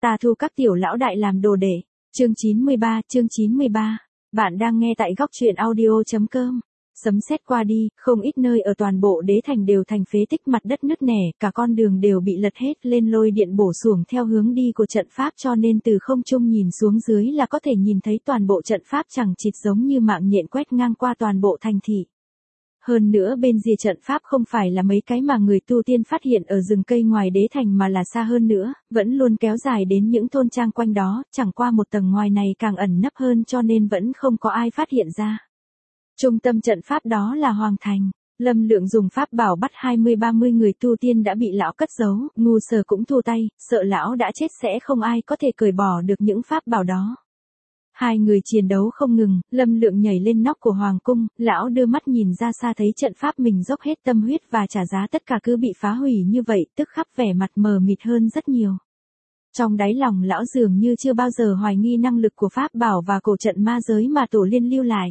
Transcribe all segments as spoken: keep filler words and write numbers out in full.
Ta thu các tiểu lão đại làm đồ đệ. Chương chín mươi ba, chương chín mươi ba. Bạn đang nghe tại góc truyện audio.com. Sấm sét qua đi, không ít nơi ở toàn bộ đế thành đều thành phế tích, mặt đất nứt nẻ, cả con đường đều bị lật hết lên, lôi điện bổ xuồng theo hướng đi của trận pháp, cho nên từ không trung nhìn xuống dưới là có thể nhìn thấy toàn bộ trận pháp chẳng chịt giống như mạng nhện quét ngang qua toàn bộ thành thị. Hơn nữa bên rìa trận pháp không phải là mấy cái mà người tu tiên phát hiện ở rừng cây ngoài đế thành mà là xa hơn nữa, vẫn luôn kéo dài đến những thôn trang quanh đó, chẳng qua một tầng ngoài này càng ẩn nấp hơn cho nên vẫn không có ai phát hiện ra. Trung tâm trận pháp đó là Hoàng Thành. Lâm Lượng dùng pháp bảo bắt hai mươi ba mươi người tu tiên đã bị lão cất giấu, ngu Sở cũng thu tay, sợ lão đã chết sẽ không ai có thể cởi bỏ được những pháp bảo đó. Hai người chiến đấu không ngừng, Lâm Lượng nhảy lên nóc của Hoàng cung, lão đưa mắt nhìn ra xa thấy trận pháp mình dốc hết tâm huyết và trả giá tất cả cứ bị phá hủy như vậy, tức khắc vẻ mặt mờ mịt hơn rất nhiều. Trong đáy lòng lão dường như chưa bao giờ hoài nghi năng lực của pháp bảo và cổ trận ma giới mà tổ liên lưu lại.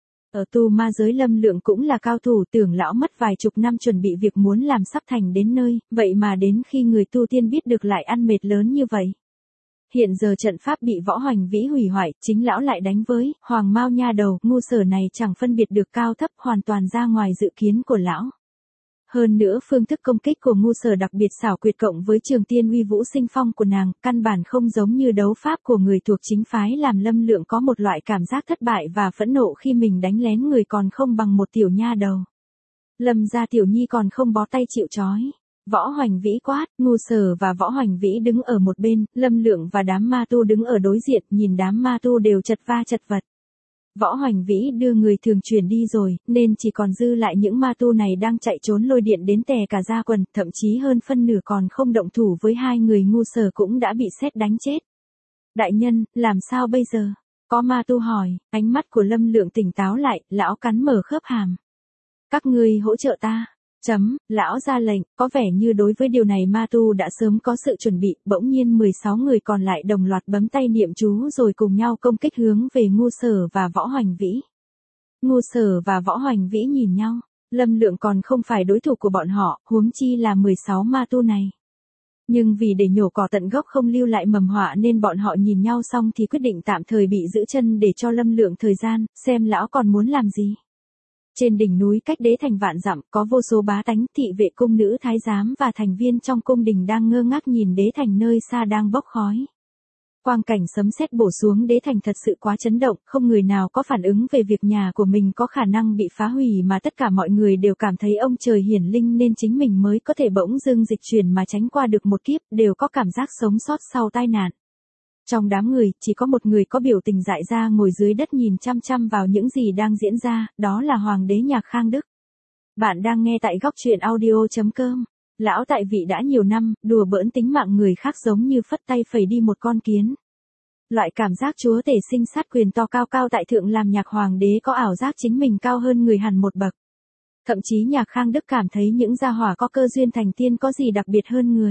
Ở tu ma giới Lâm Lượng cũng là cao thủ, tưởng lão mất vài chục năm chuẩn bị việc muốn làm sắp thành đến nơi, vậy mà đến khi người tu tiên biết được lại ăn mệt lớn như vậy. Hiện giờ trận pháp bị Võ Hoành Vĩ hủy hoại, chính lão lại đánh với Hoàng Mao nha đầu, ngu Sở này chẳng phân biệt được cao thấp, hoàn toàn ra ngoài dự kiến của lão. Hơn nữa phương thức công kích của ngu Sở đặc biệt xảo quyệt cộng với trường tiên uy vũ sinh phong của nàng, căn bản không giống như đấu pháp của người thuộc chính phái, làm Lâm Lượng có một loại cảm giác thất bại và phẫn nộ khi mình đánh lén người còn không bằng một tiểu nha đầu. Lâm gia tiểu nhi còn không bó tay chịu trói. Võ Hoành Vĩ quát, ngu Sở và Võ Hoành Vĩ đứng ở một bên, Lâm Lượng và đám ma tu đứng ở đối diện, nhìn đám ma tu đều chật va chật vật. Võ Hoành Vĩ đưa người thường chuyển đi rồi, nên chỉ còn dư lại những ma tu này đang chạy trốn lôi điện đến tè cả da quần, thậm chí hơn phân nửa còn không động thủ với hai người, ngu Sở cũng đã bị sét đánh chết. Đại nhân, làm sao bây giờ? Có ma tu hỏi, ánh mắt của Lâm Lượng tỉnh táo lại, lão cắn mở khớp hàm. Các ngươi hỗ trợ ta. Chấm, lão ra lệnh, có vẻ như đối với điều này ma tu đã sớm có sự chuẩn bị, bỗng nhiên mười sáu người còn lại đồng loạt bấm tay niệm chú rồi cùng nhau công kích hướng về ngu Sở và Võ Hoành Vĩ. Ngu Sở và Võ Hoành Vĩ nhìn nhau, Lâm Lượng còn không phải đối thủ của bọn họ, huống chi là mười sáu ma tu này. Nhưng vì để nhổ cỏ tận gốc không lưu lại mầm họa nên bọn họ nhìn nhau xong thì quyết định tạm thời bị giữ chân để cho Lâm Lượng thời gian, xem lão còn muốn làm gì. Trên đỉnh núi cách đế thành vạn dặm, có vô số bá tánh, thị vệ, cung nữ, thái giám và thành viên trong cung đình đang ngơ ngác nhìn đế thành nơi xa đang bốc khói. Quang cảnh sấm sét bổ xuống đế thành thật sự quá chấn động, không người nào có phản ứng về việc nhà của mình có khả năng bị phá hủy mà tất cả mọi người đều cảm thấy ông trời hiển linh nên chính mình mới có thể bỗng dưng dịch chuyển mà tránh qua được một kiếp, đều có cảm giác sống sót sau tai nạn. Trong đám người, chỉ có một người có biểu tình dại ra ngồi dưới đất nhìn chăm chăm vào những gì đang diễn ra, đó là Hoàng đế Nhạc Khang Đức. Bạn đang nghe tại góc truyện audio.com. Lão tại vị đã nhiều năm, đùa bỡn tính mạng người khác giống như phất tay phẩy đi một con kiến. Loại cảm giác chúa tể sinh sát quyền to cao cao tại thượng làm Nhạc Hoàng đế có ảo giác chính mình cao hơn người hẳn một bậc. Thậm chí Nhạc Khang Đức cảm thấy những gia hỏa có cơ duyên thành tiên có gì đặc biệt hơn người.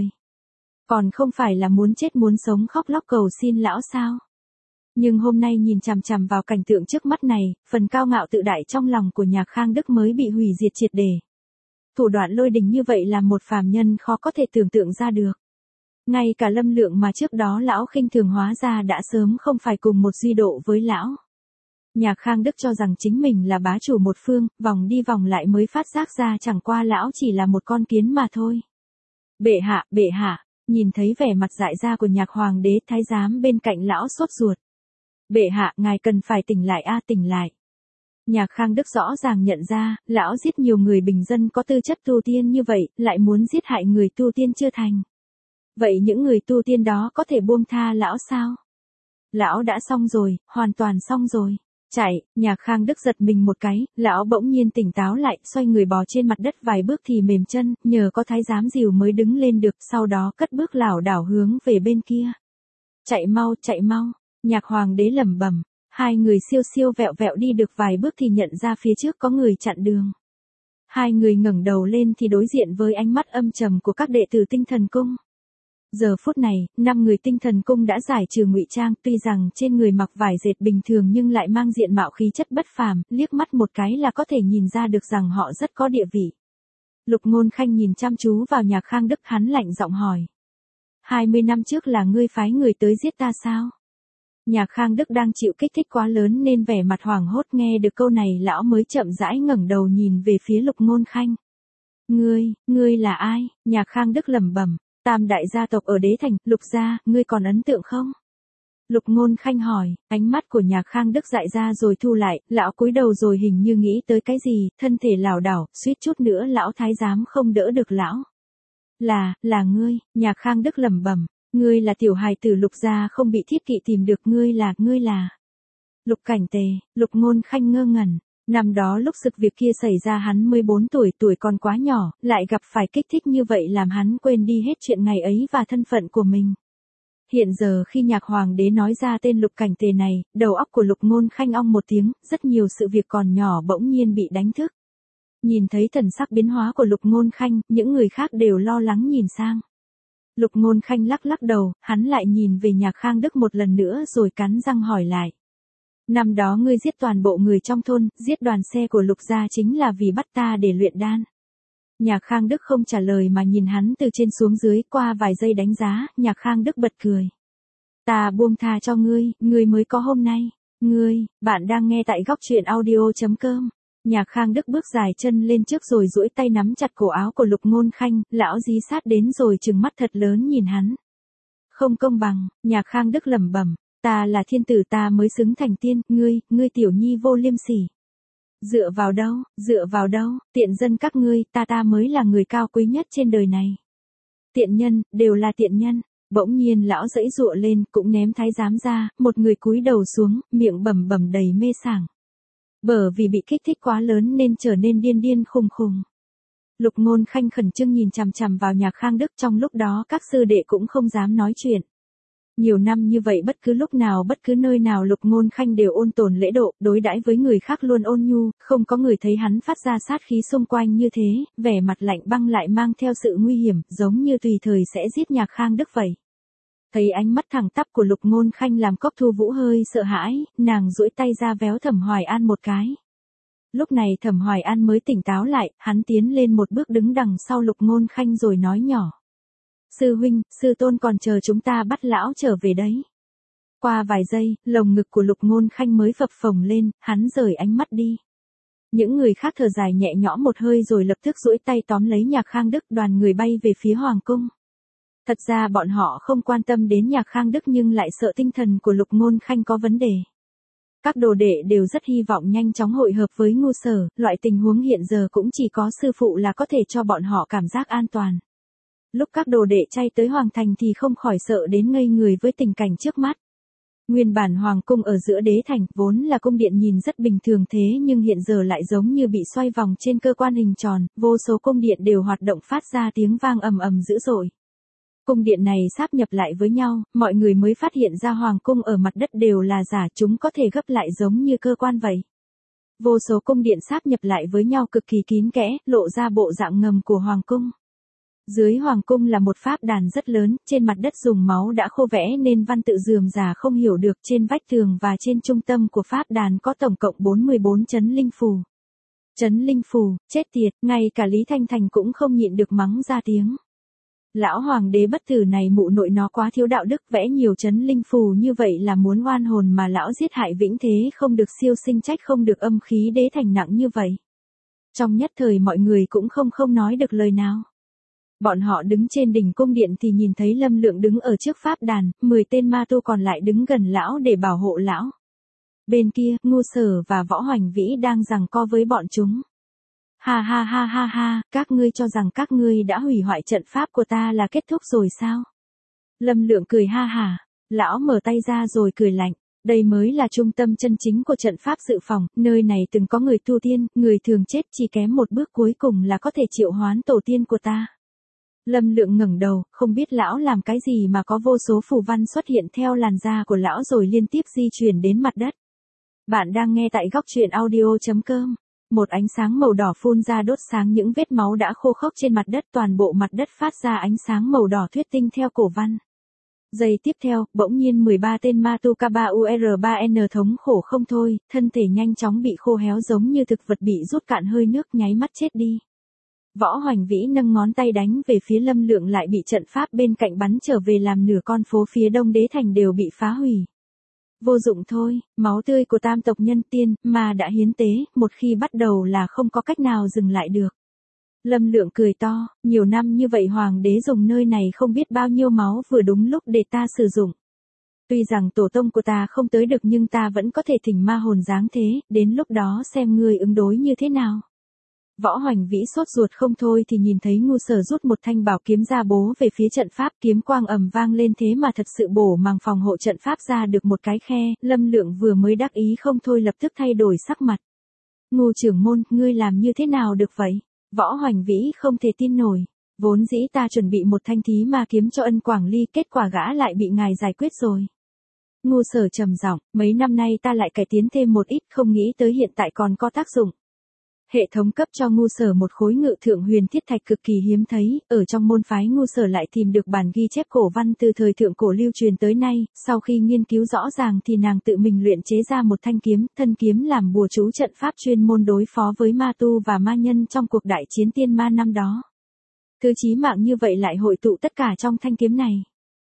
Còn không phải là muốn chết muốn sống khóc lóc cầu xin lão sao? Nhưng hôm nay nhìn chằm chằm vào cảnh tượng trước mắt này, phần cao ngạo tự đại trong lòng của Nhạc Khang Đức mới bị hủy diệt triệt để. Thủ đoạn lôi đình như vậy là một phàm nhân khó có thể tưởng tượng ra được. Ngay cả Lâm Lượng mà trước đó lão khinh thường hóa ra đã sớm không phải cùng một duy độ với lão. Nhạc Khang Đức cho rằng chính mình là bá chủ một phương, vòng đi vòng lại mới phát giác ra chẳng qua lão chỉ là một con kiến mà thôi. Bệ hạ, bệ hạ. Nhìn thấy vẻ mặt dại ra của Nhạc Hoàng đế, thái giám bên cạnh lão sốt ruột. Bệ hạ, ngài cần phải tỉnh lại a, tỉnh lại. Nhạc Khang Đức rõ ràng nhận ra, lão giết nhiều người bình dân có tư chất tu tiên như vậy, lại muốn giết hại người tu tiên chưa thành. Vậy những người tu tiên đó có thể buông tha lão sao? Lão đã xong rồi, hoàn toàn xong rồi. Chạy, Nhạc Khang Đức giật mình một cái, lão bỗng nhiên tỉnh táo lại, xoay người bò trên mặt đất vài bước thì mềm chân, nhờ có thái giám dìu mới đứng lên được, sau đó cất bước lảo đảo hướng về bên kia. Chạy mau, chạy mau, Nhạc Hoàng đế lẩm bẩm, hai người siêu siêu vẹo vẹo đi được vài bước thì nhận ra phía trước có người chặn đường. Hai người ngẩng đầu lên thì đối diện với ánh mắt âm trầm của các đệ tử Tinh Thần Cung. Giờ phút này, năm người Tinh Thần Cung đã giải trừ ngụy trang, tuy rằng trên người mặc vải dệt bình thường nhưng lại mang diện mạo khí chất bất phàm, liếc mắt một cái là có thể nhìn ra được rằng họ rất có địa vị. Lục Ngôn Khanh nhìn chăm chú vào Nhạc Khang Đức, hắn lạnh giọng hỏi. hai mươi năm trước là ngươi phái người tới giết ta sao? Nhạc Khang Đức đang chịu kích thích quá lớn nên vẻ mặt hoảng hốt, nghe được câu này lão mới chậm rãi ngẩng đầu nhìn về phía Lục Ngôn Khanh. Ngươi, ngươi là ai? Nhạc Khang Đức lẩm bẩm, tam đại gia tộc ở Đế Thành, Lục gia, ngươi còn ấn tượng không? Lục Ngôn Khanh hỏi, ánh mắt của Nhạc Khang Đức dại ra rồi thu lại, lão cúi đầu rồi hình như nghĩ tới cái gì, thân thể lảo đảo, suýt chút nữa lão thái giám không đỡ được lão. Là, là ngươi, Nhạc Khang Đức lẩm bẩm, ngươi là tiểu hài tử Lục gia không bị Thiết Kỵ tìm được, ngươi là, ngươi là. Lục Cảnh Tề, Lục Ngôn Khanh ngơ ngẩn. Năm đó lúc sự việc kia xảy ra hắn mười bốn tuổi, tuổi còn quá nhỏ, lại gặp phải kích thích như vậy làm hắn quên đi hết chuyện ngày ấy và thân phận của mình. Hiện giờ khi Nhạc Hoàng đế nói ra tên Lục Cảnh Tề này, đầu óc của Lục Ngôn Khanh ong một tiếng, rất nhiều sự việc còn nhỏ bỗng nhiên bị đánh thức. Nhìn thấy thần sắc biến hóa của Lục Ngôn Khanh, những người khác đều lo lắng nhìn sang. Lục Ngôn Khanh lắc lắc đầu, hắn lại nhìn về Nhạc Khang Đức một lần nữa rồi cắn răng hỏi lại. Năm đó ngươi giết toàn bộ người trong thôn, giết đoàn xe của Lục gia chính là vì bắt ta để luyện đan. Nhạc Khang Đức không trả lời mà nhìn hắn từ trên xuống dưới, qua vài giây đánh giá, Nhạc Khang Đức bật cười. Ta buông tha cho ngươi, ngươi mới có hôm nay. Ngươi, bạn đang nghe tại góc truyện audio chấm com. Nhạc Khang Đức bước dài chân lên trước rồi duỗi tay nắm chặt cổ áo của Lục Ngôn Khanh, lão dí sát đến rồi trừng mắt thật lớn nhìn hắn. Không công bằng, Nhạc Khang Đức lẩm bẩm. Ta là thiên tử, ta mới xứng thành tiên, ngươi, ngươi tiểu nhi vô liêm sỉ. Dựa vào đâu, dựa vào đâu, tiện dân các ngươi, ta ta mới là người cao quý nhất trên đời này. Tiện nhân, đều là tiện nhân. Bỗng nhiên lão giãy giụa lên, cũng ném thái giám ra, một người cúi đầu xuống, miệng bẩm bẩm đầy mê sảng. Bởi vì bị kích thích quá lớn nên trở nên điên điên khùng khùng. Lục Ngôn Khanh khẩn trương nhìn chằm chằm vào Nhạc Khang Đức, trong lúc đó các sư đệ cũng không dám nói chuyện. Nhiều năm như vậy bất cứ lúc nào bất cứ nơi nào Lục Ngôn Khanh đều ôn tồn lễ độ, đối đãi với người khác luôn ôn nhu, không có người thấy hắn phát ra sát khí xung quanh như thế, vẻ mặt lạnh băng lại mang theo sự nguy hiểm, giống như tùy thời sẽ giết Nhạc Khang Đức vậy. Thấy ánh mắt thẳng tắp của Lục Ngôn Khanh làm Cốc Thu Vũ hơi sợ hãi, nàng duỗi tay ra véo Thẩm Hoài An một cái. Lúc này Thẩm Hoài An mới tỉnh táo lại, hắn tiến lên một bước đứng đằng sau Lục Ngôn Khanh rồi nói nhỏ. Sư huynh, sư tôn còn chờ chúng ta bắt lão trở về đấy. Qua vài giây, lồng ngực của Lục Ngôn Khanh mới phập phồng lên, hắn rời ánh mắt đi. Những người khác thở dài nhẹ nhõm một hơi rồi lập tức duỗi tay tóm lấy Nhạc Khang Đức, đoàn người bay về phía Hoàng cung. Thật ra bọn họ không quan tâm đến Nhạc Khang Đức nhưng lại sợ tinh thần của Lục Ngôn Khanh có vấn đề. Các đồ đệ đều rất hy vọng nhanh chóng hội hợp với Ngu Sở, loại tình huống hiện giờ cũng chỉ có sư phụ là có thể cho bọn họ cảm giác an toàn. Lúc các đồ đệ chay tới Hoàng Thành thì không khỏi sợ đến ngây người với tình cảnh trước mắt. Nguyên bản Hoàng cung ở giữa Đế Thành, vốn là cung điện nhìn rất bình thường thế nhưng hiện giờ lại giống như bị xoay vòng trên cơ quan hình tròn, vô số cung điện đều hoạt động phát ra tiếng vang ầm ầm dữ dội. Cung điện này sáp nhập lại với nhau, mọi người mới phát hiện ra Hoàng cung ở mặt đất đều là giả, chúng có thể gấp lại giống như cơ quan vậy. Vô số cung điện sáp nhập lại với nhau cực kỳ kín kẽ, lộ ra bộ dạng ngầm của Hoàng cung. Dưới Hoàng cung là một pháp đàn rất lớn, trên mặt đất dùng máu đã khô vẽ nên văn tự rườm rà không hiểu được, trên vách tường và trên trung tâm của pháp đàn có tổng cộng bốn mươi bốn chấn linh phù. Chấn linh phù, chết tiệt, ngay cả Lý Thanh Thành cũng không nhịn được mắng ra tiếng. Lão hoàng đế bất tử này mụ nội nó quá thiếu đạo đức, vẽ nhiều chấn linh phù như vậy là muốn oan hồn mà lão giết hại vĩnh thế không được siêu sinh, trách không được âm khí Đế Thành nặng như vậy. Trong nhất thời mọi người cũng không không nói được lời nào. Bọn họ đứng trên đỉnh cung điện thì nhìn thấy Lâm Lượng đứng ở trước pháp đàn, mười tên ma tu còn lại đứng gần lão để bảo hộ lão. Bên kia, Ngu Sở và Võ Hoành Vĩ đang giằng co với bọn chúng. Ha ha ha ha ha, các ngươi cho rằng các ngươi đã hủy hoại trận pháp của ta là kết thúc rồi sao? Lâm Lượng cười ha hả, lão mở tay ra rồi cười lạnh. Đây mới là trung tâm chân chính của trận pháp dự phòng, nơi này từng có người tu tiên, người thường chết chỉ kém một bước cuối cùng là có thể triệu hoán tổ tiên của ta. Lâm Lượng ngẩng đầu, không biết lão làm cái gì mà có vô số phù văn xuất hiện theo làn da của lão rồi liên tiếp di chuyển đến mặt đất. Bạn đang nghe tại góc truyện audio chấm com. Một ánh sáng màu đỏ phun ra đốt sáng những vết máu đã khô khốc trên mặt đất, toàn bộ mặt đất phát ra ánh sáng màu đỏ thuyết tinh theo cổ văn. Giây tiếp theo, bỗng nhiên mười ba tên ma tu K ba U R ba N thống khổ không thôi, thân thể nhanh chóng bị khô héo giống như thực vật bị rút cạn hơi nước, nháy mắt chết đi. Võ Hoành Vĩ nâng ngón tay đánh về phía Lâm Lượng lại bị trận pháp bên cạnh bắn trở về làm nửa con phố phía đông đế thành đều bị phá hủy. Vô dụng thôi, máu tươi của tam tộc nhân tiên, mà đã hiến tế, một khi bắt đầu là không có cách nào dừng lại được. Lâm Lượng cười to, nhiều năm như vậy hoàng đế dùng nơi này không biết bao nhiêu máu vừa đúng lúc để ta sử dụng. Tuy rằng tổ tông của ta không tới được nhưng ta vẫn có thể thỉnh ma hồn dáng thế, đến lúc đó xem ngươi ứng đối như thế nào. Võ Hoành Vĩ sốt ruột không thôi thì nhìn thấy Ngu Sở rút một thanh bảo kiếm ra bố về phía trận pháp, kiếm quang ầm vang lên thế mà thật sự bổ màng phòng hộ trận pháp ra được một cái khe, Lâm Lượng vừa mới đắc ý không thôi lập tức thay đổi sắc mặt. Ngu trưởng môn, ngươi làm như thế nào được vậy? Võ Hoành Vĩ không thể tin nổi. Vốn dĩ ta chuẩn bị một thanh thí ma kiếm cho Ân Quảng Ly, kết quả gã lại bị ngài giải quyết rồi. Ngu Sở trầm giọng, mấy năm nay ta lại cải tiến thêm một ít, không nghĩ tới hiện tại còn có tác dụng. Hệ thống cấp cho Ngu Sở một khối ngự thượng huyền thiết thạch cực kỳ hiếm thấy, ở trong môn phái Ngu Sở lại tìm được bản ghi chép cổ văn từ thời thượng cổ lưu truyền tới nay, sau khi nghiên cứu rõ ràng thì nàng tự mình luyện chế ra một thanh kiếm, thân kiếm làm bùa chú trận pháp chuyên môn đối phó với ma tu và ma nhân trong cuộc đại chiến tiên ma năm đó. Thứ chí mạng như vậy lại hội tụ tất cả trong thanh kiếm này.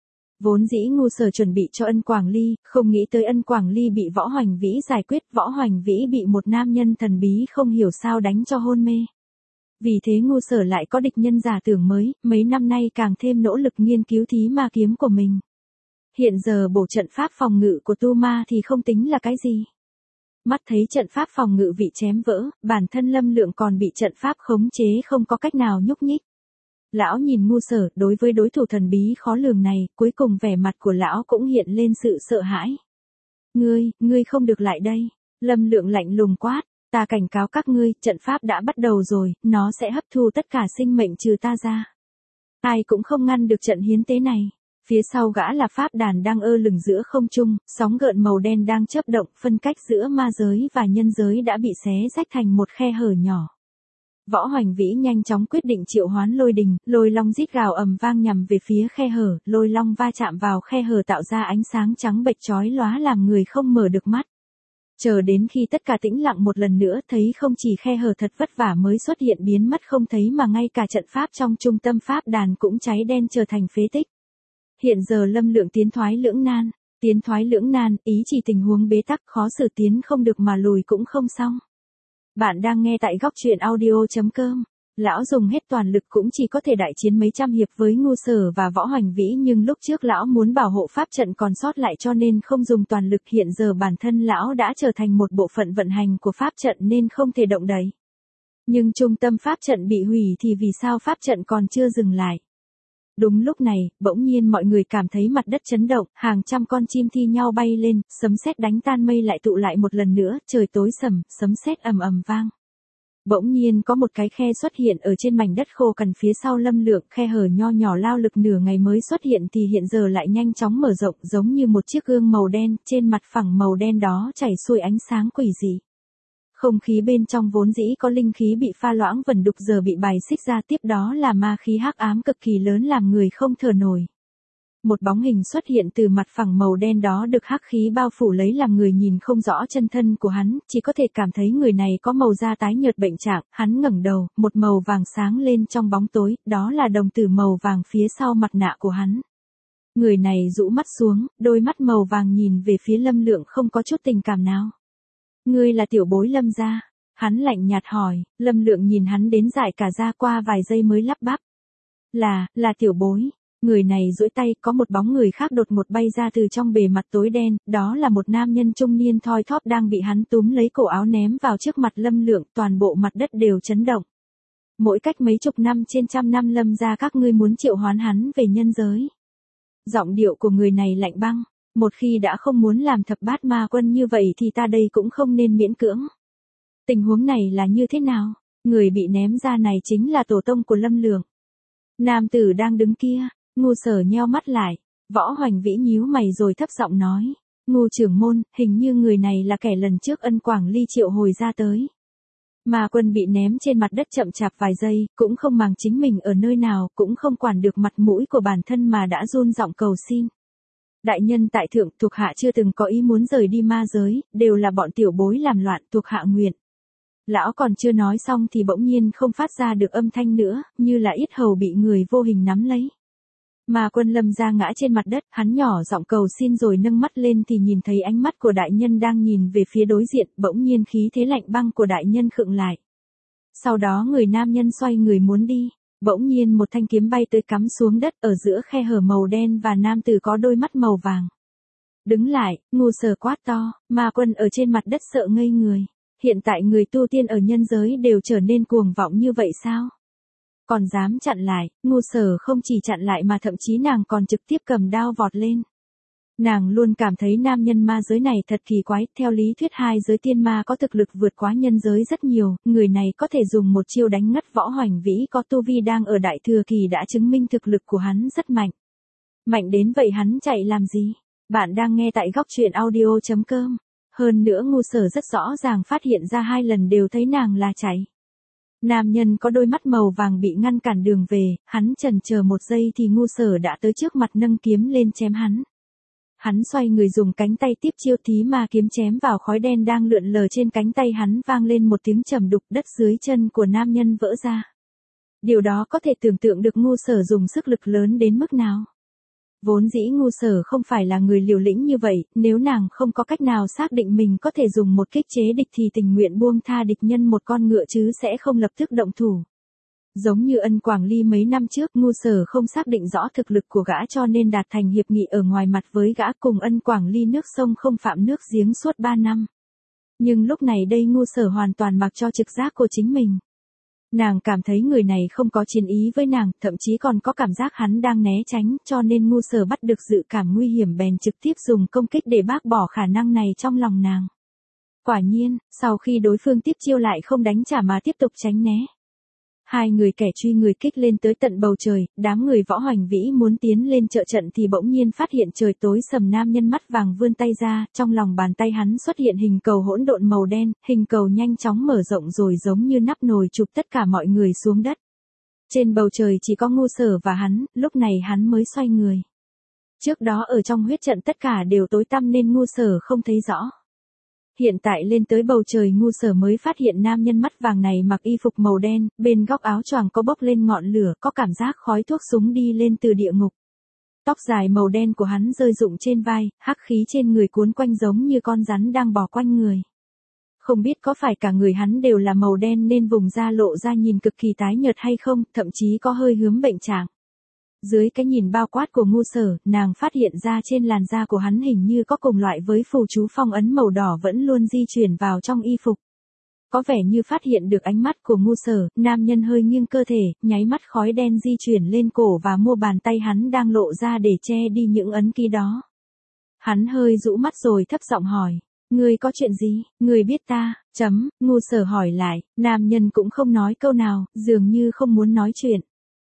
Vốn dĩ Ngu Sở chuẩn bị cho Ân Quảng Ly, không nghĩ tới Ân Quảng Ly bị Võ Hoành Vĩ giải quyết, Võ Hoành Vĩ bị một nam nhân thần bí không hiểu sao đánh cho hôn mê. Vì thế Ngu Sở lại có địch nhân giả tưởng mới, mấy năm nay càng thêm nỗ lực nghiên cứu thí ma kiếm của mình. Hiện giờ bổ trận pháp phòng ngự của tu ma thì không tính là cái gì. Mắt thấy trận pháp phòng ngự bị chém vỡ, bản thân Lâm Lượng còn bị trận pháp khống chế không có cách nào nhúc nhích. Lão nhìn Ngu Sở, đối với đối thủ thần bí khó lường này, cuối cùng vẻ mặt của lão cũng hiện lên sự sợ hãi. Ngươi, ngươi không được lại đây. Lâm Lượng lạnh lùng quát, ta cảnh cáo các ngươi, trận pháp đã bắt đầu rồi, nó sẽ hấp thu tất cả sinh mệnh trừ ta ra. Ai cũng không ngăn được trận hiến tế này. Phía sau gã là pháp đàn đang ơ lửng giữa không trung, sóng gợn màu đen đang chớp động, phân cách giữa ma giới và nhân giới đã bị xé rách thành một khe hở nhỏ. Võ Hoành Vĩ nhanh chóng quyết định triệu hoán lôi đình, lôi long rít gào ầm vang nhằm về phía khe hở, lôi long va chạm vào khe hở tạo ra ánh sáng trắng bệch chói lóa làm người không mở được mắt. Chờ đến khi tất cả tĩnh lặng một lần nữa thấy không chỉ khe hở thật vất vả mới xuất hiện biến mất không thấy mà ngay cả trận pháp trong trung tâm pháp đàn cũng cháy đen trở thành phế tích. Hiện giờ Lâm Lượng tiến thoái lưỡng nan, tiến thoái lưỡng nan, ý chỉ tình huống bế tắc khó xử tiến không được mà lùi cũng không xong. Bạn đang nghe tại góc truyện audio chấm com. Lão dùng hết toàn lực cũng chỉ có thể đại chiến mấy trăm hiệp với Ngu Sở và Võ Hoành Vĩ nhưng lúc trước lão muốn bảo hộ pháp trận còn sót lại cho nên không dùng toàn lực, hiện giờ bản thân lão đã trở thành một bộ phận vận hành của pháp trận nên không thể động đậy. Nhưng trung tâm pháp trận bị hủy thì vì sao pháp trận còn chưa dừng lại? Đúng lúc này, bỗng nhiên mọi người cảm thấy mặt đất chấn động, hàng trăm con chim thi nhau bay lên, sấm sét đánh tan mây lại tụ lại một lần nữa, trời tối sầm, sấm sét ầm ầm vang. Bỗng nhiên có một cái khe xuất hiện ở trên mảnh đất khô cằn phía sau Lâm Lượng, khe hở nho nhỏ lao lực nửa ngày mới xuất hiện thì hiện giờ lại nhanh chóng mở rộng giống như một chiếc gương màu đen, trên mặt phẳng màu đen đó chảy xuôi ánh sáng quỷ dị. Không khí bên trong vốn dĩ có linh khí bị pha loãng vẩn đục giờ bị bài xích ra, tiếp đó là ma khí hắc ám cực kỳ lớn làm người không thở nổi. Một bóng hình xuất hiện từ mặt phẳng màu đen đó được hắc khí bao phủ lấy làm người nhìn không rõ chân thân của hắn, chỉ có thể cảm thấy người này có màu da tái nhợt bệnh trạng, hắn ngẩng đầu, một màu vàng sáng lên trong bóng tối, đó là đồng tử màu vàng phía sau mặt nạ của hắn. Người này rũ mắt xuống, đôi mắt màu vàng nhìn về phía Lâm Lượng không có chút tình cảm nào. Ngươi là tiểu bối Lâm gia? Hắn lạnh nhạt hỏi, Lâm Lượng nhìn hắn đến dại cả da qua vài giây mới lắp bắp. Là, là tiểu bối. Người này duỗi tay, có một bóng người khác đột ngột bay ra từ trong bề mặt tối đen, đó là một nam nhân trung niên thoi thóp đang bị hắn túm lấy cổ áo ném vào trước mặt Lâm Lượng, toàn bộ mặt đất đều chấn động. Mỗi cách mấy chục năm trên trăm năm Lâm gia các ngươi muốn triệu hoán hắn về nhân giới. Giọng điệu của người này lạnh băng. Một khi đã không muốn làm thập bát ma quân như vậy thì ta đây cũng không nên miễn cưỡng. Tình huống này là như thế nào? Người bị ném ra này chính là tổ tông của Lâm Lượng. Nam tử đang đứng kia, Ngu Sở nheo mắt lại, Võ Hoành Vĩ nhíu mày rồi thấp giọng nói, Ngu trưởng môn, hình như người này là kẻ lần trước Ân Quảng Ly triệu hồi ra tới. Ma quân bị ném trên mặt đất chậm chạp vài giây, cũng không màng chính mình ở nơi nào, cũng không quản được mặt mũi của bản thân mà đã run giọng cầu xin. Đại nhân tại thượng, thuộc hạ chưa từng có ý muốn rời đi ma giới, đều là bọn tiểu bối làm loạn, thuộc hạ nguyện. Lão còn chưa nói xong thì bỗng nhiên không phát ra được âm thanh nữa, như là yết hầu bị người vô hình nắm lấy. Mà Quân Lâm Gia ngã trên mặt đất, hắn nhỏ giọng cầu xin rồi nâng mắt lên thì nhìn thấy ánh mắt của đại nhân đang nhìn về phía đối diện, bỗng nhiên khí thế lạnh băng của đại nhân khựng lại. Sau đó người nam nhân xoay người muốn đi, bỗng nhiên một thanh kiếm bay tới cắm xuống đất ở giữa khe hở màu đen và nam tử có đôi mắt màu vàng. Đứng lại, Ngu Sở quát to, mà Quân ở trên mặt đất sợ ngây người. Hiện tại người tu tiên ở nhân giới đều trở nên cuồng vọng như vậy sao? Còn dám chặn lại, Ngu Sở không chỉ chặn lại mà thậm chí nàng còn trực tiếp cầm đao vọt lên. Nàng luôn cảm thấy nam nhân ma giới này thật kỳ quái, theo lý thuyết hai giới tiên ma có thực lực vượt quá nhân giới rất nhiều, người này có thể dùng một chiêu đánh ngất Võ Hoành Vĩ có tu vi đang ở đại thừa kỳ đã chứng minh thực lực của hắn rất mạnh. Mạnh đến vậy hắn chạy làm gì? Bạn đang nghe tại góc truyện audio chấm com. Hơn nữa Ngu Sở rất rõ ràng phát hiện ra hai lần đều thấy nàng là chạy. Nam nhân có đôi mắt màu vàng bị ngăn cản đường về, hắn chần chờ một giây thì Ngu Sở đã tới trước mặt nâng kiếm lên chém hắn. Hắn xoay người dùng cánh tay tiếp chiêu tí mà kiếm chém vào khói đen đang lượn lờ trên cánh tay hắn vang lên một tiếng trầm đục, đất dưới chân của nam nhân vỡ ra. Điều đó có thể tưởng tượng được Ngu Sở dùng sức lực lớn đến mức nào. Vốn dĩ Ngu Sở không phải là người liều lĩnh như vậy, nếu nàng không có cách nào xác định mình có thể dùng một kích chế địch thì tình nguyện buông tha địch nhân một con ngựa chứ sẽ không lập tức động thủ. Giống như Ân Quảng Ly mấy năm trước, Ngu Sở không xác định rõ thực lực của gã cho nên đạt thành hiệp nghị ở ngoài mặt với gã cùng Ân Quảng Ly nước sông không phạm nước giếng suốt ba năm. Nhưng lúc này đây Ngu Sở hoàn toàn mặc cho trực giác của chính mình. Nàng cảm thấy người này không có chiến ý với nàng, thậm chí còn có cảm giác hắn đang né tránh, cho nên Ngu Sở bắt được dự cảm nguy hiểm bèn trực tiếp dùng công kích để bác bỏ khả năng này trong lòng nàng. Quả nhiên, sau khi đối phương tiếp chiêu lại không đánh trả mà tiếp tục tránh né. Hai người kẻ truy người kích lên tới tận bầu trời, đám người Võ Hoành Vĩ muốn tiến lên trợ trận thì bỗng nhiên phát hiện trời tối sầm, nam nhân mắt vàng vươn tay ra, trong lòng bàn tay hắn xuất hiện hình cầu hỗn độn màu đen, hình cầu nhanh chóng mở rộng rồi giống như nắp nồi chụp tất cả mọi người xuống đất. Trên bầu trời chỉ có Ngu Sở và hắn, lúc này hắn mới xoay người. Trước đó ở trong huyết trận tất cả đều tối tăm nên Ngu Sở không thấy rõ. Hiện tại lên tới bầu trời Ngu Sở mới phát hiện nam nhân mắt vàng này mặc y phục màu đen, bên góc áo choàng có bốc lên ngọn lửa, có cảm giác khói thuốc súng đi lên từ địa ngục. Tóc dài màu đen của hắn rơi rụng trên vai, hắc khí trên người cuốn quanh giống như con rắn đang bò quanh người. Không biết có phải cả người hắn đều là màu đen nên vùng da lộ ra nhìn cực kỳ tái nhợt hay không, thậm chí có hơi hướm bệnh trạng. Dưới cái nhìn bao quát của Ngu Sở, nàng phát hiện ra trên làn da của hắn hình như có cùng loại với phù chú phong ấn màu đỏ vẫn luôn di chuyển vào trong y phục. Có vẻ như phát hiện được ánh mắt của Ngu Sở, nam nhân hơi nghiêng cơ thể, nháy mắt khói đen di chuyển lên cổ và mu bàn tay hắn đang lộ ra để che đi những ấn ký đó. Hắn hơi rũ mắt rồi thấp giọng hỏi, ngươi có chuyện gì, ngươi biết ta, chấm, Ngu Sở hỏi lại, nam nhân cũng không nói câu nào, dường như không muốn nói chuyện.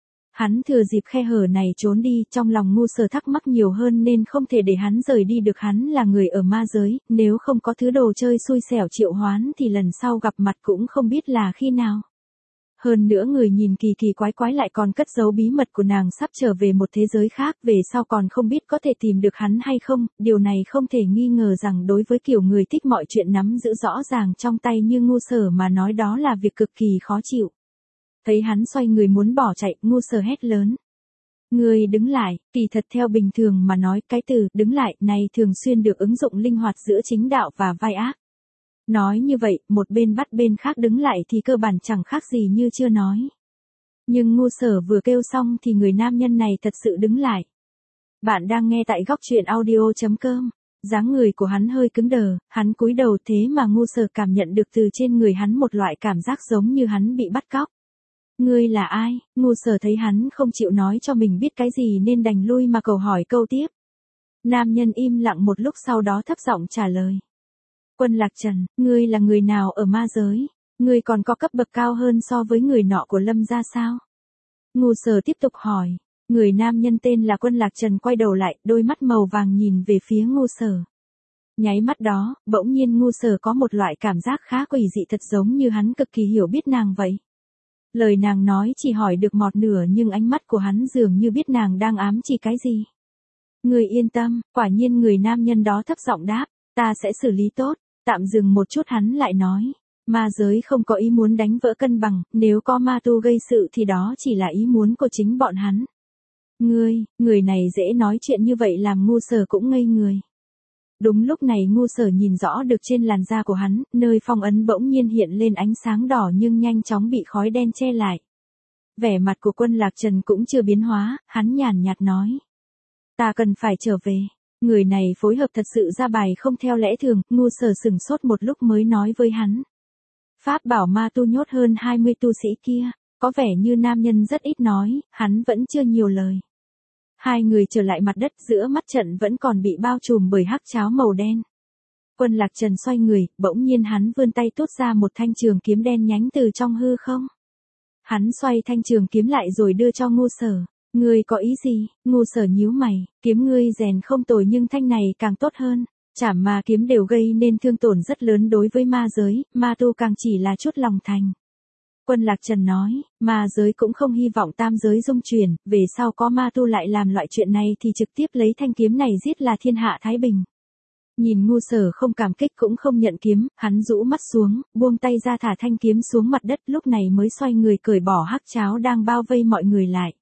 Hắn thừa dịp khe hở này trốn đi, trong lòng Ngu Sở thắc mắc nhiều hơn nên không thể để hắn rời đi được, hắn là người ở ma giới, nếu không có thứ đồ chơi xui xẻo triệu hoán thì lần sau gặp mặt cũng không biết là khi nào. Hơn nữa người nhìn kỳ kỳ quái quái lại còn cất giấu bí mật của nàng sắp trở về một thế giới khác, về sau còn không biết có thể tìm được hắn hay không, điều này không thể nghi ngờ rằng đối với kiểu người thích mọi chuyện nắm giữ rõ ràng trong tay như Ngu Sở mà nói đó là việc cực kỳ khó chịu. Thấy hắn xoay người muốn bỏ chạy, Ngu Sở hét lớn. Ngươi đứng lại, kỳ thật theo bình thường mà nói cái từ đứng lại này thường xuyên được ứng dụng linh hoạt giữa chính đạo và vai ác. Nói như vậy, một bên bắt bên khác đứng lại thì cơ bản chẳng khác gì như chưa nói. Nhưng Ngu Sở vừa kêu xong thì người nam nhân này thật sự đứng lại. Bạn đang nghe tại góc truyện audio chấm com. Dáng người của hắn hơi cứng đờ, hắn cúi đầu thế mà Ngu Sở cảm nhận được từ trên người hắn một loại cảm giác giống như hắn bị bắt cóc. Ngươi là ai? Ngu Sở thấy hắn không chịu nói cho mình biết cái gì nên đành lui mà cầu hỏi câu tiếp. Nam nhân im lặng một lúc sau đó thấp giọng trả lời. Quân Lạc Trần, ngươi là người nào ở ma giới? Ngươi còn có cấp bậc cao hơn so với người nọ của Lâm gia sao? Ngu Sở tiếp tục hỏi. Người nam nhân tên là Quân Lạc Trần quay đầu lại, đôi mắt màu vàng nhìn về phía Ngu Sở. Nháy mắt đó, bỗng nhiên Ngu Sở có một loại cảm giác khá quỷ dị, thật giống như hắn cực kỳ hiểu biết nàng vậy. Lời nàng nói chỉ hỏi được một nửa nhưng ánh mắt của hắn dường như biết nàng đang ám chỉ cái gì. Người yên tâm, quả nhiên người nam nhân đó thấp giọng đáp, ta sẽ xử lý tốt, tạm dừng một chút hắn lại nói. Ma giới không có ý muốn đánh vỡ cân bằng, nếu có ma tu gây sự thì đó chỉ là ý muốn của chính bọn hắn. Ngươi, người này dễ nói chuyện như vậy làm Ngu Sở cũng ngây người. Đúng lúc này Ngu Sở nhìn rõ được trên làn da của hắn, nơi phong ấn bỗng nhiên hiện lên ánh sáng đỏ nhưng nhanh chóng bị khói đen che lại. Vẻ mặt của Quân Lạc Trần cũng chưa biến hóa, hắn nhàn nhạt nói. Ta cần phải trở về. Người này phối hợp thật sự ra bài không theo lẽ thường, Ngu Sở sửng sốt một lúc mới nói với hắn. Pháp bảo ma tu nhốt hơn hai mươi tu sĩ kia, có vẻ như nam nhân rất ít nói, hắn vẫn chưa nhiều lời. Hai người trở lại mặt đất, giữa mắt trận vẫn còn bị bao trùm bởi hắc cháo màu đen. Quân Lạc Trần xoay người, bỗng nhiên hắn vươn tay tốt ra một thanh trường kiếm đen nhánh từ trong hư không. Hắn xoay thanh trường kiếm lại rồi đưa cho Ngu Sở. Ngươi có ý gì? Ngu Sở nhíu mày, kiếm ngươi rèn không tồi nhưng thanh này càng tốt hơn. Chảm ma kiếm đều gây nên thương tổn rất lớn đối với ma giới, ma tu càng chỉ là chút lòng thành. Quân Lạc Trần nói, ma giới cũng không hy vọng tam giới dung chuyển, về sau có ma tu lại làm loại chuyện này thì trực tiếp lấy thanh kiếm này giết là thiên hạ thái bình. Nhìn Ngu Sở không cảm kích cũng không nhận kiếm, hắn rũ mắt xuống, buông tay ra thả thanh kiếm xuống mặt đất, lúc này mới xoay người cởi bỏ hắc cháo đang bao vây mọi người lại.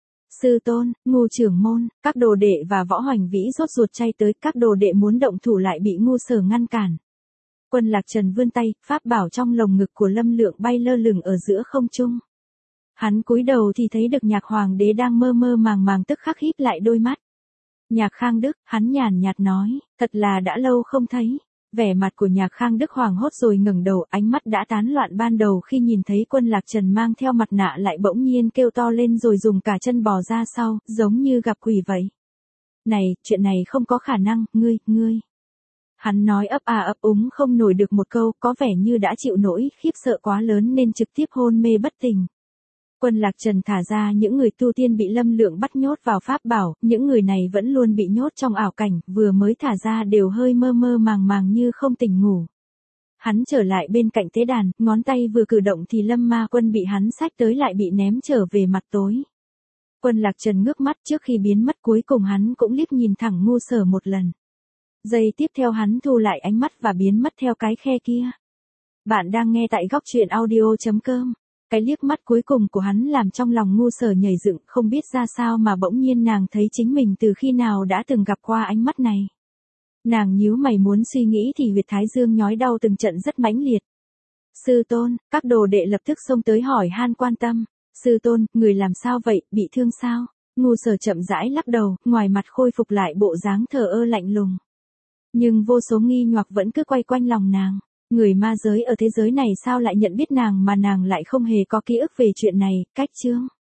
Sư tôn, Ngu trưởng môn, các đồ đệ và Võ Hoành Vĩ rốt ruột chay tới, các đồ đệ muốn động thủ lại bị Ngu Sở ngăn cản. Quân Lạc Trần vươn tay, pháp bảo trong lồng ngực của Lâm Lượng bay lơ lửng ở giữa không trung. Hắn cúi đầu thì thấy được Nhạc Hoàng đế đang mơ mơ màng màng tức khắc híp lại đôi mắt. Nhạc Khang Đức, hắn nhàn nhạt nói, thật là đã lâu không thấy. Vẻ mặt của Nhạc Khang Đức hoảng hốt rồi ngẩng đầu, ánh mắt đã tán loạn ban đầu khi nhìn thấy Quân Lạc Trần mang theo mặt nạ lại bỗng nhiên kêu to lên rồi dùng cả chân bò ra sau, giống như gặp quỷ vậy. Này, chuyện này không có khả năng, ngươi, ngươi. Hắn nói ấp à ấp úng không nổi được một câu, có vẻ như đã chịu nỗi khiếp sợ quá lớn nên trực tiếp hôn mê bất tỉnh. Quân Lạc Trần thả ra những người tu tiên bị Lâm Lượng bắt nhốt vào pháp bảo, những người này vẫn luôn bị nhốt trong ảo cảnh, vừa mới thả ra đều hơi mơ mơ màng màng như không tỉnh ngủ. Hắn trở lại bên cạnh tế đàn, ngón tay vừa cử động thì Lâm Ma Quân bị hắn xách tới lại bị ném trở về mặt tối. Quân Lạc Trần ngước mắt, trước khi biến mất cuối cùng hắn cũng liếc nhìn thẳng Ngu Sở một lần. Giây tiếp theo hắn thu lại ánh mắt và biến mất theo cái khe kia. Bạn đang nghe tại góc truyện audio chấm com. Cái liếc mắt cuối cùng của hắn làm trong lòng Ngu Sở nhảy dựng, không biết ra sao mà bỗng nhiên nàng thấy chính mình từ khi nào đã từng gặp qua ánh mắt này. Nàng nhíu mày muốn suy nghĩ thì huyệt thái dương nhói đau từng trận rất mãnh liệt. Sư tôn, các đồ đệ lập tức xông tới hỏi han quan tâm. Sư tôn, người làm sao vậy, bị thương sao? Ngu Sở chậm rãi lắc đầu, ngoài mặt khôi phục lại bộ dáng thờ ơ lạnh lùng. Nhưng vô số nghi hoặc vẫn cứ quay quanh lòng nàng. Người ma giới ở thế giới này sao lại nhận biết nàng mà nàng lại không hề có ký ức về chuyện này, cách chương.